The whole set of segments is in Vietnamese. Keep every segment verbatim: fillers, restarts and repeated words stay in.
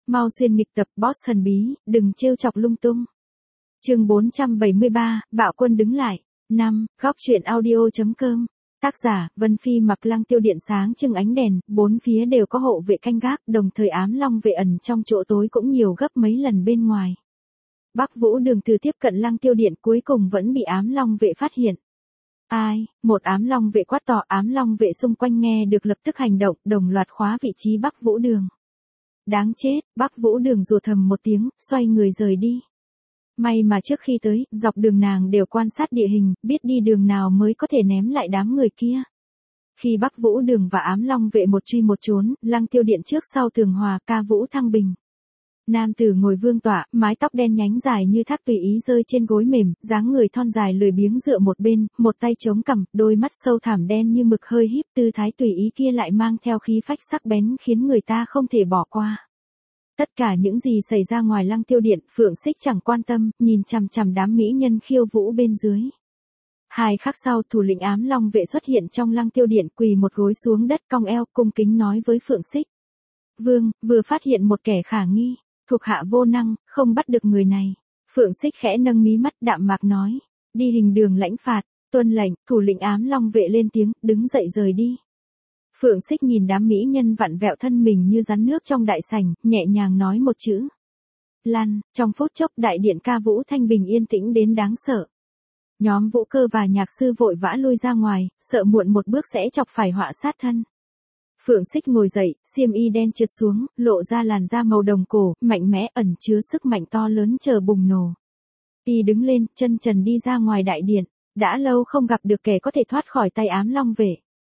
Mau xuyên nghịch tập boss thần bí, đừng trêu chọc lung tung. Chương bốn trăm bảy mươi ba, Bạo Quân đứng lại. năm. Góc truyện audio chấm com. Tác giả, Vân Phi. Mặc Lăng Tiêu điện sáng trưng ánh đèn, bốn phía đều có hộ vệ canh gác, đồng thời ám long vệ ẩn trong chỗ tối cũng nhiều gấp mấy lần bên ngoài. Bắc Vũ Đường từ tiếp cận Lăng Tiêu điện cuối cùng vẫn bị ám long vệ phát hiện. Ai, một ám long vệ quát to, ám long vệ xung quanh nghe được lập tức hành động, đồng loạt khóa vị trí Bắc Vũ Đường. Đáng chết, Bắc Vũ Đường rủa thầm một tiếng, xoay người rời đi. May mà trước khi tới, dọc đường nàng đều quan sát địa hình, biết đi đường nào mới có thể ném lại đám người kia. Khi Bắc Vũ Đường và ám long vệ một truy một trốn, Lăng Tiêu điện trước sau tường hòa, ca vũ thăng bình. Nam tử ngồi vương tọa, mái tóc đen nhánh dài như thác tùy ý rơi trên gối mềm, dáng người thon dài lười biếng dựa một bên, một tay chống cằm, đôi mắt sâu thẳm đen như mực hơi híp, tư thái tùy ý kia lại mang theo khí phách sắc bén khiến người ta không thể bỏ qua. Tất cả những gì xảy ra ngoài Lăng Tiêu điện, Phượng Xích chẳng quan tâm, nhìn chằm chằm đám mỹ nhân khiêu vũ bên dưới. Hai khắc sau, thủ lĩnh ám long vệ xuất hiện trong Lăng Tiêu điện, quỳ một gối xuống đất cong eo, cung kính nói với Phượng Xích. Vương, vừa phát hiện một kẻ khả nghi, thuộc hạ vô năng, không bắt được người này. Phượng Xích khẽ nâng mí mắt, đạm mạc nói, đi hình đường lãnh phạt, tuân lệnh. Thủ lĩnh ám long vệ lên tiếng, đứng dậy rời đi. Phượng Xích nhìn đám mỹ nhân vặn vẹo thân mình như rắn nước trong đại sảnh, nhẹ nhàng nói một chữ. Lăn. Trong phút chốc đại điện ca vũ thanh bình yên tĩnh đến đáng sợ. Nhóm vũ cơ và nhạc sư vội vã lui ra ngoài, sợ muộn một bước sẽ chọc phải họa sát thân. Phượng Xích ngồi dậy, xiêm y đen trượt xuống, lộ ra làn da màu đồng cổ, mạnh mẽ ẩn chứa sức mạnh to lớn chờ bùng nổ. Y đứng lên, chân trần đi ra ngoài đại điện, đã lâu không gặp được kẻ có thể thoát khỏi tay ám long vệ.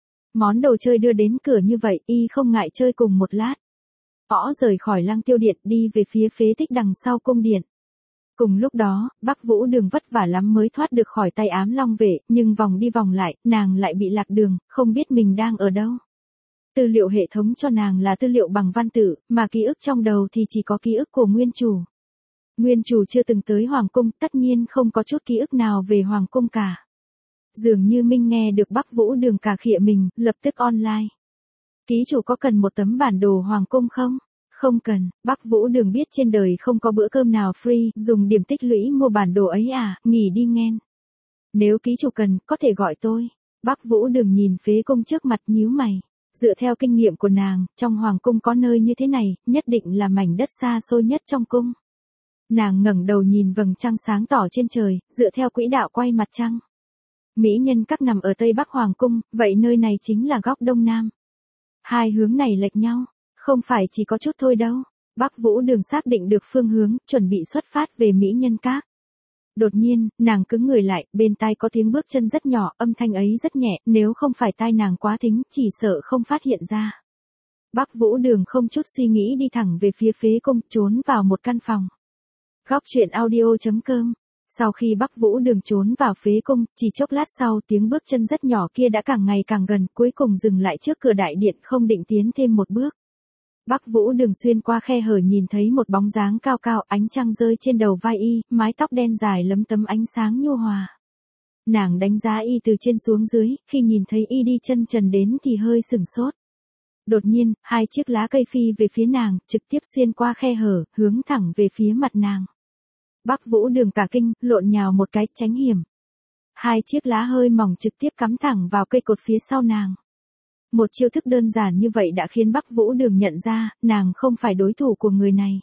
Món đồ chơi đưa đến cửa như vậy, y không ngại chơi cùng một lát. Õ rời khỏi Lăng Tiêu điện đi về phía phế tích đằng sau cung điện. Cùng lúc đó, Bắc Vũ Đường vất vả lắm mới thoát được khỏi tay ám long vệ, nhưng vòng đi vòng lại, nàng lại bị lạc đường, không biết mình đang ở đâu. Tư liệu hệ thống cho nàng là tư liệu bằng văn tự, mà ký ức trong đầu thì chỉ có ký ức của nguyên chủ. Nguyên chủ chưa từng tới Hoàng cung, tất nhiên không có chút ký ức nào về Hoàng cung cả. Dường như Minh nghe được Bắc Vũ Đường cà khịa mình, lập tức online. Ký chủ có cần một tấm bản đồ Hoàng cung không? Không cần, Bắc Vũ Đường biết trên đời không có bữa cơm nào free, dùng điểm tích lũy mua bản đồ ấy à, nghỉ đi nghen. Nếu ký chủ cần, có thể gọi tôi. Bắc Vũ Đường nhìn phế cung trước mặt nhíu mày. Dựa theo kinh nghiệm của nàng, trong Hoàng cung có nơi như thế này, nhất định là mảnh đất xa xôi nhất trong cung. Nàng ngẩng đầu nhìn vầng trăng sáng tỏ trên trời, dựa theo quỹ đạo quay mặt trăng. Mỹ nhân các nằm ở Tây Bắc Hoàng cung, vậy nơi này chính là góc Đông Nam. Hai hướng này lệch nhau, không phải chỉ có chút thôi đâu. Bắc Vũ Đường xác định được phương hướng, chuẩn bị xuất phát về Mỹ nhân các. Đột nhiên, nàng cứng người lại, bên tai có tiếng bước chân rất nhỏ, âm thanh ấy rất nhẹ, nếu không phải tai nàng quá thính, chỉ sợ không phát hiện ra. Bắc Vũ Đường không chút suy nghĩ đi thẳng về phía phế cung, trốn vào một căn phòng. Góc truyện audio chấm com. Sau khi Bắc Vũ Đường trốn vào phế cung, chỉ chốc lát sau tiếng bước chân rất nhỏ kia đã càng ngày càng gần, cuối cùng dừng lại trước cửa đại điện không định tiến thêm một bước. Bắc Vũ Đường xuyên qua khe hở nhìn thấy một bóng dáng cao cao, ánh trăng rơi trên đầu vai y, mái tóc đen dài lấm tấm ánh sáng nhu hòa. Nàng đánh giá y từ trên xuống dưới, khi nhìn thấy y đi chân trần đến thì hơi sửng sốt. Đột nhiên, hai chiếc lá cây phi về phía nàng, trực tiếp xuyên qua khe hở, hướng thẳng về phía mặt nàng. Bắc Vũ Đường cả kinh, lộn nhào một cái, tránh hiểm. Hai chiếc lá hơi mỏng trực tiếp cắm thẳng vào cây cột phía sau nàng. Một chiêu thức đơn giản như vậy đã khiến Bắc Vũ Đường nhận ra, nàng không phải đối thủ của người này.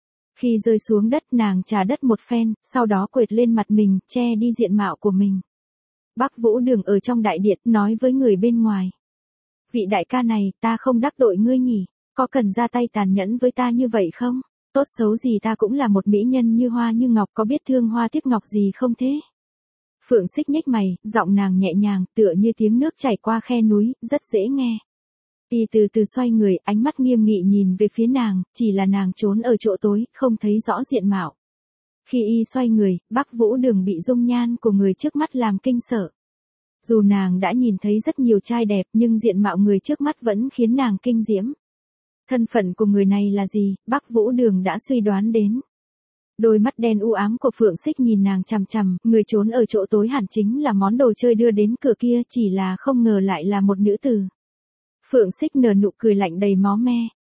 Khi rơi xuống đất nàng trà đất một phen, sau đó quệt lên mặt mình, che đi diện mạo của mình. Bắc Vũ Đường ở trong đại điện, nói với người bên ngoài. Vị đại ca này, ta không đắc tội ngươi nhỉ, có cần ra tay tàn nhẫn với ta như vậy không? Tốt xấu gì ta cũng là một mỹ nhân như hoa như ngọc, có biết thương hoa tiếc ngọc gì không thế? Phượng Xích nhếch mày, giọng nàng nhẹ nhàng, tựa như tiếng nước chảy qua khe núi, rất dễ nghe. Y từ từ xoay người, ánh mắt nghiêm nghị nhìn về phía nàng, chỉ là nàng trốn ở chỗ tối, không thấy rõ diện mạo. Khi y xoay người, Bắc Vũ Đường bị dung nhan của người trước mắt làm kinh sợ. Dù nàng đã nhìn thấy rất nhiều trai đẹp, nhưng diện mạo người trước mắt vẫn khiến nàng kinh diễm. Thân phận của người này là gì, Bắc Vũ Đường đã suy đoán đến. Đôi mắt đen u ám của Phượng Xích nhìn nàng chằm chằm, người trốn ở chỗ tối hẳn chính là món đồ chơi đưa đến cửa kia, chỉ là không ngờ lại là một nữ tử. Phượng Xích nở nụ cười lạnh đầy máu me,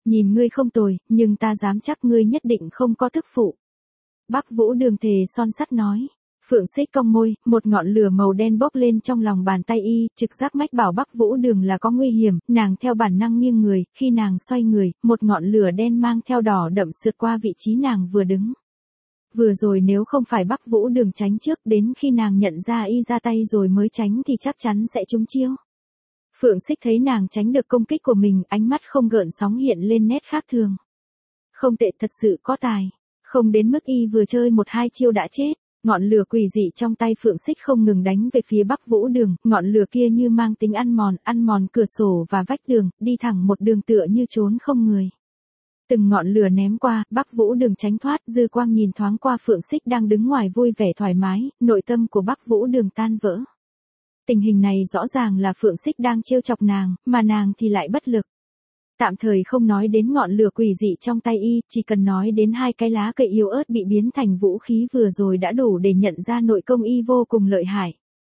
Nhìn ngươi không tồi, nhưng ta dám chắc ngươi nhất định không có thức phụ. Bắc Vũ Đường thề son sắt nói. Phượng Xích cong môi, một ngọn lửa màu đen bốc lên trong lòng bàn tay y, trực giác mách bảo Bắc Vũ Đường là có nguy hiểm, nàng theo bản năng nghiêng người, khi nàng xoay người, một ngọn lửa đen mang theo đỏ đậm sượt qua vị trí nàng vừa đứng. Vừa rồi nếu không phải Bắc Vũ Đường tránh trước, đến khi nàng nhận ra y ra tay rồi mới tránh thì chắc chắn sẽ trúng chiêu. Phượng Xích thấy nàng tránh được công kích của mình, ánh mắt không gợn sóng hiện lên nét khác thường. Không tệ, thật sự có tài, không đến mức y vừa chơi một hai chiêu đã chết. Ngọn lửa quỷ dị trong tay Phượng Xích không ngừng đánh về phía Bắc Vũ Đường, ngọn lửa kia như mang tính ăn mòn, ăn mòn cửa sổ và vách tường, đi thẳng một đường tựa như trốn không người. Từng ngọn lửa ném qua, Bắc Vũ Đường tránh thoát, dư quang nhìn thoáng qua Phượng Xích đang đứng ngoài vui vẻ thoải mái, nội tâm của Bắc Vũ Đường tan vỡ. Tình hình này rõ ràng là Phượng Xích đang trêu chọc nàng, mà nàng thì lại bất lực. Tạm thời không nói đến ngọn lửa quỷ dị trong tay y, chỉ cần nói đến hai cái lá cây yếu ớt bị biến thành vũ khí vừa rồi đã đủ để nhận ra nội công y vô cùng lợi hại.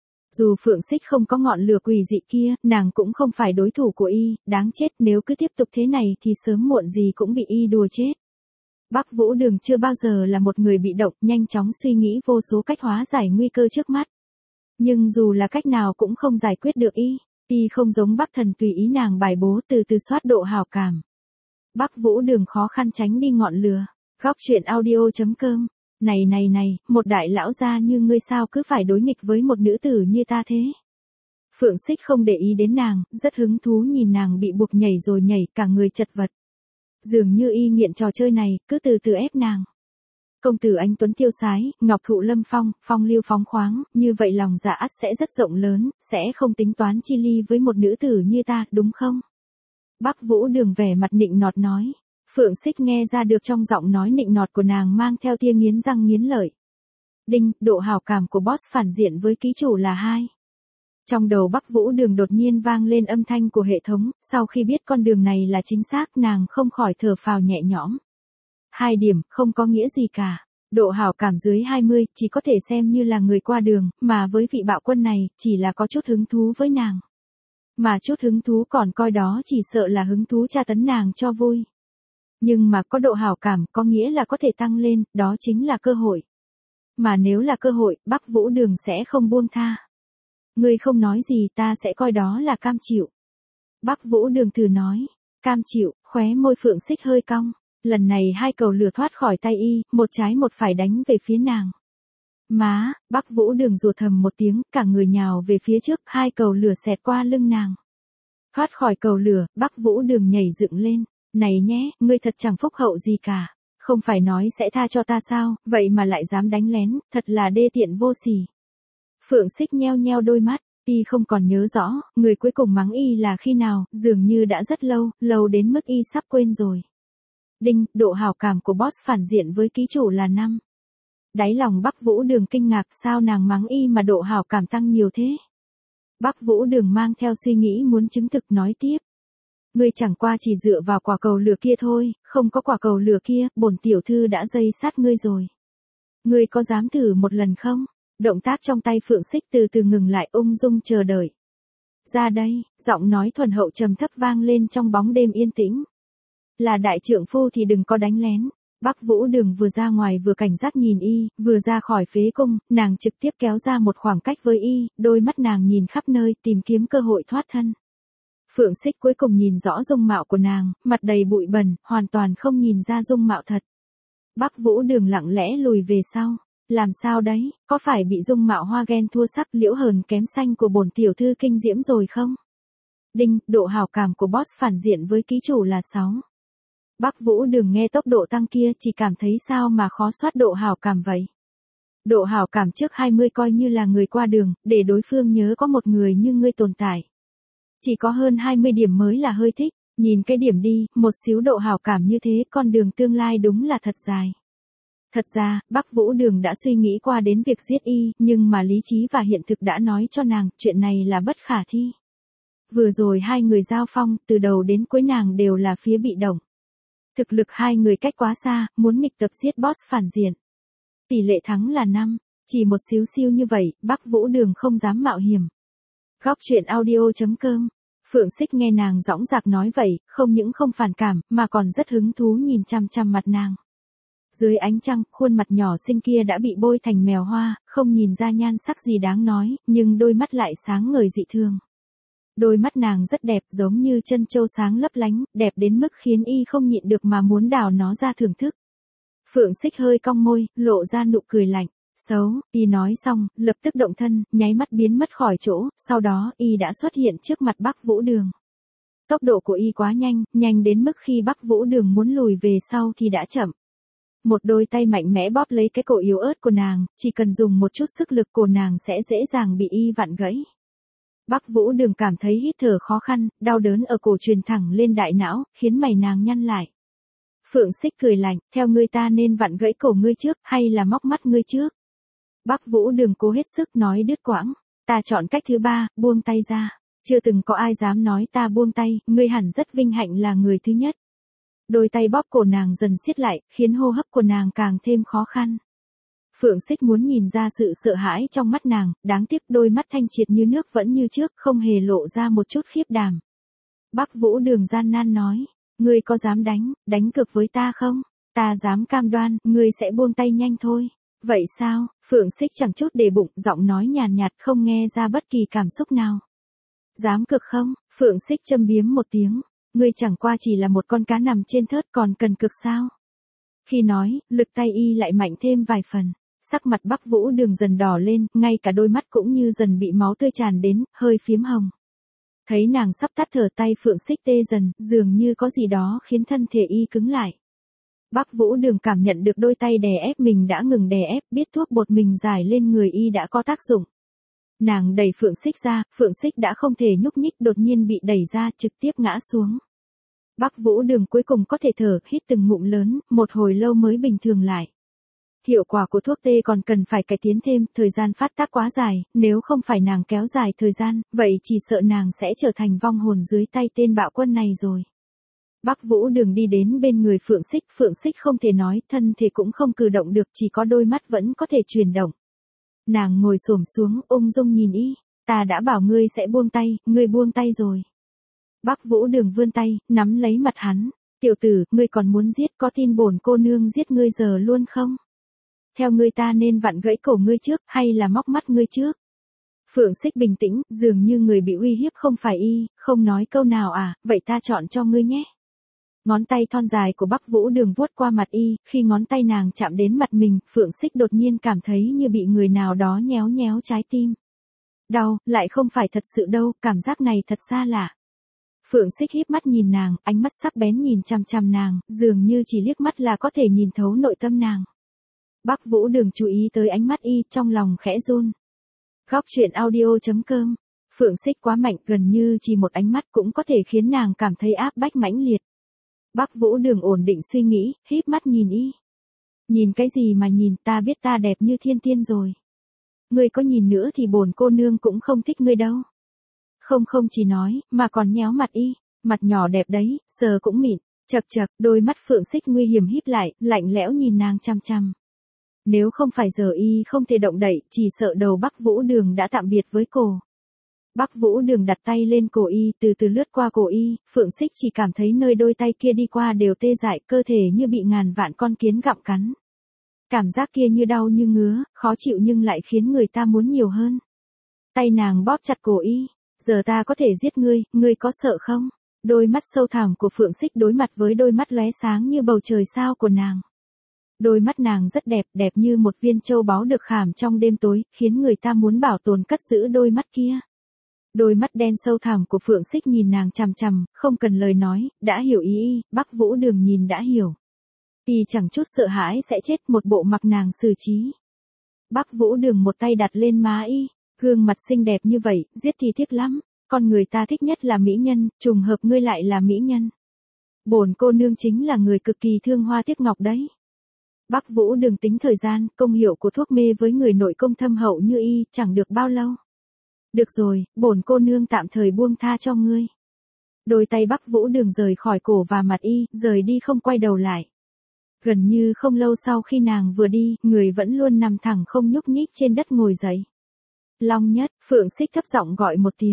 Dù Phượng Xích không có ngọn lửa quỷ dị kia, nàng cũng không phải đối thủ của y, đáng chết, nếu cứ tiếp tục thế này thì sớm muộn gì cũng bị y đùa chết. Bắc Vũ Đường chưa bao giờ là một người bị động, nhanh chóng suy nghĩ vô số cách hóa giải nguy cơ trước mắt. Nhưng dù là cách nào cũng không giải quyết được y. Y không giống Bắc Thần tùy ý nàng bài bố, từ từ soát độ hào cảm. Bắc Vũ Đường khó khăn tránh đi ngọn lửa. Góc truyện audio chấm com. Này này này, một đại lão gia như ngươi sao cứ phải đối nghịch với một nữ tử như ta thế? Phượng Xích không để ý đến nàng, rất hứng thú nhìn nàng bị buộc nhảy rồi nhảy, cả người chật vật. Dường như y nghiện trò chơi này, cứ từ từ ép nàng. Công tử anh tuấn tiêu sái, ngọc thụ lâm phong, phong lưu phóng khoáng, như vậy lòng dạ ắt sẽ rất rộng lớn, sẽ không tính toán chi ly với một nữ tử như ta, đúng không? Bắc Vũ Đường vẻ mặt nịnh nọt nói. Phượng Xích nghe ra được trong giọng nói nịnh nọt của nàng mang theo tia nghiến răng nghiến lợi. Đinh, độ hảo cảm của boss phản diện với ký chủ là hai. Trong đầu Bắc Vũ Đường đột nhiên vang lên âm thanh của hệ thống, sau khi biết con đường này là chính xác nàng không khỏi thở phào nhẹ nhõm. Hai điểm, không có nghĩa gì cả. Độ hảo cảm dưới hai mươi, chỉ có thể xem như là người qua đường, mà với vị bạo quân này, chỉ là có chút hứng thú với nàng. Mà chút hứng thú còn coi đó chỉ sợ là hứng thú tra tấn nàng cho vui. Nhưng mà có độ hảo cảm, có nghĩa là có thể tăng lên, đó chính là cơ hội. Mà nếu là cơ hội, Bắc Vũ Đường sẽ không buông tha. Ngươi không nói gì ta sẽ coi đó là cam chịu. Bắc Vũ Đường thử nói, cam chịu, khóe môi Phượng Xích hơi cong. Lần này hai cầu lửa thoát khỏi tay y, một trái một phải đánh về phía nàng. Má, Bắc Vũ Đường rủa thầm một tiếng, cả người nhào về phía trước, hai cầu lửa xẹt qua lưng nàng. Thoát khỏi cầu lửa, Bắc Vũ Đường nhảy dựng lên. Này nhé, ngươi thật chẳng phúc hậu gì cả. Không phải nói sẽ tha cho ta sao, vậy mà lại dám đánh lén, thật là đê tiện vô sỉ. Phượng Xích nheo nheo đôi mắt, y không còn nhớ rõ, người cuối cùng mắng y là khi nào, dường như đã rất lâu, lâu đến mức y sắp quên rồi. Đinh, độ hảo cảm của boss phản diện với ký chủ là năm. Đáy lòng Bắc Vũ Đường kinh ngạc, sao nàng mắng y mà độ hảo cảm tăng nhiều thế? Bắc Vũ Đường mang theo suy nghĩ muốn chứng thực nói tiếp. Ngươi chẳng qua chỉ dựa vào quả cầu lửa kia thôi, không có quả cầu lửa kia, bổn tiểu thư đã dây sát ngươi rồi. Ngươi có dám thử một lần không? Động tác trong tay Phượng Xích từ từ ngừng lại, ung dung chờ đợi. Ra đây, giọng nói thuần hậu trầm thấp vang lên trong bóng đêm yên tĩnh. Là đại trượng phu thì đừng có đánh lén. Bắc Vũ Đường vừa ra ngoài vừa cảnh giác nhìn y, vừa ra khỏi phế cung, nàng trực tiếp kéo ra một khoảng cách với y, đôi mắt nàng nhìn khắp nơi tìm kiếm cơ hội thoát thân. Phượng Xích cuối cùng nhìn rõ dung mạo của nàng, mặt đầy bụi bẩn, hoàn toàn không nhìn ra dung mạo thật. Bắc Vũ Đường lặng lẽ lùi về sau. Làm sao đấy, có phải bị dung mạo hoa ghen thua sắc liễu hờn kém xanh của bổn tiểu thư kinh diễm rồi không? Đinh, độ hảo cảm của boss phản diện với ký chủ là sáu. Bắc Vũ Đường nghe tốc độ tăng kia chỉ cảm thấy sao mà khó soát độ hảo cảm vậy. Độ hảo cảm trước hai mươi coi như là người qua đường, để đối phương nhớ có một người như ngươi tồn tại. Chỉ có hơn hai mươi điểm mới là hơi thích, nhìn cái điểm đi, một xíu độ hảo cảm như thế, con đường tương lai đúng là thật dài. Thật ra, Bắc Vũ Đường đã suy nghĩ qua đến việc giết y, nhưng mà lý trí và hiện thực đã nói cho nàng, chuyện này là bất khả thi. Vừa rồi hai người giao phong, từ đầu đến cuối nàng đều là phía bị động. Thực lực hai người cách quá xa, muốn nghịch tập giết boss phản diện. Tỷ lệ thắng là năm, chỉ một xíu xiu như vậy, Bắc Vũ Đường không dám mạo hiểm. Góc truyện audio chấm com Phượng Xích nghe nàng dõng dạc nói vậy, không những không phản cảm, mà còn rất hứng thú nhìn chăm chăm mặt nàng. Dưới ánh trăng, khuôn mặt nhỏ xinh kia đã bị bôi thành mèo hoa, không nhìn ra nhan sắc gì đáng nói, nhưng đôi mắt lại sáng ngời dị thường. Đôi mắt nàng rất đẹp, giống như chân châu sáng lấp lánh, đẹp đến mức khiến y không nhịn được mà muốn đào nó ra thưởng thức. Phượng Xích hơi cong môi, lộ ra nụ cười lạnh. Xấu, y nói xong, lập tức động thân, nháy mắt biến mất khỏi chỗ, sau đó y đã xuất hiện trước mặt Bắc Vũ Đường. Tốc độ của y quá nhanh, nhanh đến mức khi Bắc Vũ Đường muốn lùi về sau thì đã chậm. Một đôi tay mạnh mẽ bóp lấy cái cổ yếu ớt của nàng, chỉ cần dùng một chút sức lực của nàng sẽ dễ dàng bị y vặn gãy. Bắc Vũ Đường cảm thấy hít thở khó khăn, đau đớn ở cổ truyền thẳng lên đại não, khiến mày nàng nhăn lại. Phượng Xích cười lạnh, theo ngươi ta nên vặn gãy cổ ngươi trước, hay là móc mắt ngươi trước? Bắc Vũ Đường cố hết sức nói đứt quãng, ta chọn cách thứ ba, buông tay ra. Chưa từng có ai dám nói ta buông tay, ngươi hẳn rất vinh hạnh là người thứ nhất. Đôi tay bóp cổ nàng dần siết lại, khiến hô hấp của nàng càng thêm khó khăn. Phượng Xích muốn nhìn ra sự sợ hãi trong mắt nàng, đáng tiếc đôi mắt thanh triệt như nước vẫn như trước, không hề lộ ra một chút khiếp đảm. Bắc Vũ Đường gian nan nói, ngươi có dám đánh, đánh cược với ta không? Ta dám cam đoan, ngươi sẽ buông tay nhanh thôi. Vậy sao? Phượng Xích chẳng chút để bụng, giọng nói nhàn nhạt, nhạt không nghe ra bất kỳ cảm xúc nào. Dám cực không? Phượng Xích châm biếm một tiếng. Ngươi chẳng qua chỉ là một con cá nằm trên thớt còn cần cực sao? Khi nói, lực tay y lại mạnh thêm vài phần. Sắc mặt Bắc Vũ Đường dần đỏ lên, ngay cả đôi mắt cũng như dần bị máu tươi tràn đến, hơi phiếm hồng. Thấy nàng sắp tắt thở, tay Phượng Xích tê dần, dường như có gì đó khiến thân thể y cứng lại. Bắc Vũ Đường cảm nhận được đôi tay đè ép mình đã ngừng đè ép, biết thuốc bột mình giải lên người y đã có tác dụng. Nàng đẩy Phượng Xích ra, Phượng Xích đã không thể nhúc nhích, đột nhiên bị đẩy ra, trực tiếp ngã xuống. Bắc Vũ Đường cuối cùng có thể thở, hít từng ngụm lớn, một hồi lâu mới bình thường lại. Hiệu quả của thuốc tê còn cần phải cải tiến thêm, thời gian phát tác quá dài, nếu không phải nàng kéo dài thời gian, vậy chỉ sợ nàng sẽ trở thành vong hồn dưới tay tên bạo quân này rồi. Bắc Vũ Đường đi đến bên người Phượng Xích, Phượng Xích không thể nói, thân thể cũng không cử động được, chỉ có đôi mắt vẫn có thể chuyển động. Nàng ngồi xổm xuống, ung dung nhìn y, ta đã bảo ngươi sẽ buông tay, ngươi buông tay rồi. Bắc Vũ Đường vươn tay, nắm lấy mặt hắn, tiểu tử, ngươi còn muốn giết, có tin bổn cô nương giết ngươi giờ luôn không? Theo ngươi ta nên vặn gãy cổ ngươi trước, hay là móc mắt ngươi trước? Phượng Xích bình tĩnh, dường như người bị uy hiếp không phải y, không nói câu nào à, vậy ta chọn cho ngươi nhé. Ngón tay thon dài của Bắc Vũ Đường vuốt qua mặt y, khi ngón tay nàng chạm đến mặt mình, Phượng Xích đột nhiên cảm thấy như bị người nào đó nhéo nhéo trái tim. Đau, lại không phải thật sự đâu, cảm giác này thật xa lạ. Phượng Xích híp mắt nhìn nàng, ánh mắt sắc bén nhìn chằm chằm nàng, dường như chỉ liếc mắt là có thể nhìn thấu nội tâm nàng. Bắc Vũ Đường chú ý tới ánh mắt y, trong lòng khẽ run. Góc truyện audio chấm com. Phượng Xích quá mạnh, gần như chỉ một ánh mắt cũng có thể khiến nàng cảm thấy áp bách mãnh liệt. Bắc Vũ Đường ổn định suy nghĩ, híp mắt nhìn y. Nhìn cái gì mà nhìn, ta biết ta đẹp như thiên tiên rồi. Ngươi có nhìn nữa thì bổn cô nương cũng không thích ngươi đâu. Không không chỉ nói, mà còn nhéo mặt y, mặt nhỏ đẹp đấy, sờ cũng mịn, chật chật, đôi mắt Phượng Xích nguy hiểm híp lại, lạnh lẽo nhìn nàng chăm chăm. Nếu không phải giờ y không thể động đậy, chỉ sợ đầu Bắc Vũ Đường đã tạm biệt với cổ. Bắc Vũ Đường đặt tay lên cổ y, từ từ lướt qua cổ y, Phượng Xích chỉ cảm thấy nơi đôi tay kia đi qua đều tê dại, cơ thể như bị ngàn vạn con kiến gặm cắn. Cảm giác kia như đau như ngứa, khó chịu nhưng lại khiến người ta muốn nhiều hơn. Tay nàng bóp chặt cổ y, giờ ta có thể giết ngươi, ngươi có sợ không? Đôi mắt sâu thẳm của Phượng Xích đối mặt với đôi mắt lóe sáng như bầu trời sao của nàng. Đôi mắt nàng rất đẹp, đẹp như một viên châu báu được khảm trong đêm tối, khiến người ta muốn bảo tồn cất giữ đôi mắt kia. Đôi mắt đen sâu thẳm của Phượng Xích nhìn nàng chằm chằm, không cần lời nói, đã hiểu ý y, Bắc Vũ Đường nhìn đã hiểu. Y chẳng chút sợ hãi sẽ chết, một bộ mặc nàng xử trí. Bắc Vũ Đường một tay đặt lên má y, gương mặt xinh đẹp như vậy, giết thì tiếc lắm, con người ta thích nhất là mỹ nhân, trùng hợp ngươi lại là mỹ nhân. Bổn cô nương chính là người cực kỳ thương hoa tiếc ngọc đấy. Bắc Vũ Đường tính thời gian, công hiệu của thuốc mê với người nội công thâm hậu như y, chẳng được bao lâu. Được rồi, bổn cô nương tạm thời buông tha cho ngươi. Đôi tay Bắc Vũ Đường rời khỏi cổ và mặt y, rời đi không quay đầu lại. Gần như không lâu sau khi nàng vừa đi, người vẫn luôn nằm thẳng không nhúc nhích trên đất ngồi dậy. Long Nhất, Phượng Xích thấp giọng gọi một tiếng.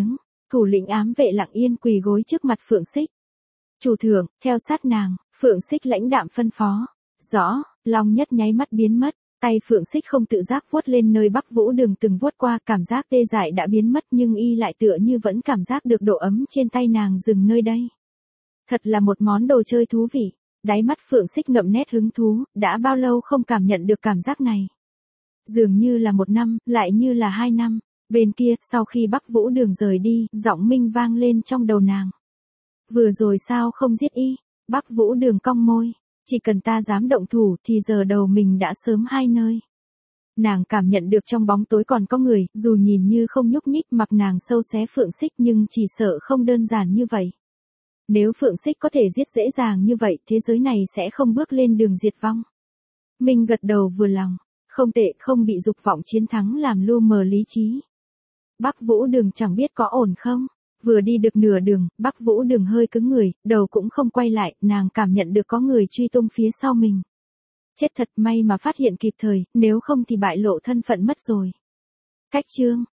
Thủ lĩnh ám vệ lặng yên quỳ gối trước mặt Phượng Xích. Chủ thượng, theo sát nàng, Phượng Xích lãnh đạm phân phó. Rõ, Long Nhất nháy mắt biến mất, tay Phượng Xích không tự giác vuốt lên nơi Bắc Vũ Đường từng vuốt qua, cảm giác tê dại đã biến mất nhưng y lại tựa như vẫn cảm giác được độ ấm trên tay nàng dừng nơi đây. Thật là một món đồ chơi thú vị, đáy mắt Phượng Xích ngậm nét hứng thú, đã bao lâu không cảm nhận được cảm giác này. Dường như là một năm, lại như là hai năm, bên kia, sau khi Bắc Vũ Đường rời đi, giọng Minh vang lên trong đầu nàng. Vừa rồi sao không giết y? Bắc Vũ Đường cong môi. Chỉ cần ta dám động thủ thì giờ đầu mình đã sớm hai nơi. Nàng cảm nhận được trong bóng tối còn có người, dù nhìn như không nhúc nhích, mặc nàng sâu xé Phượng Xích nhưng chỉ sợ không đơn giản như vậy. Nếu Phượng Xích có thể giết dễ dàng như vậy, thế giới này sẽ không bước lên đường diệt vong. Minh gật đầu vừa lòng, không tệ, không bị dục vọng chiến thắng làm lu mờ lý trí. Bắc Vũ Đường chẳng biết có ổn không? Vừa đi được nửa đường, Bắc Vũ Đường hơi cứng người, đầu cũng không quay lại, nàng cảm nhận được có người truy tung phía sau mình. Chết thật, may mà phát hiện kịp thời, nếu không thì bại lộ thân phận mất rồi. Cách chương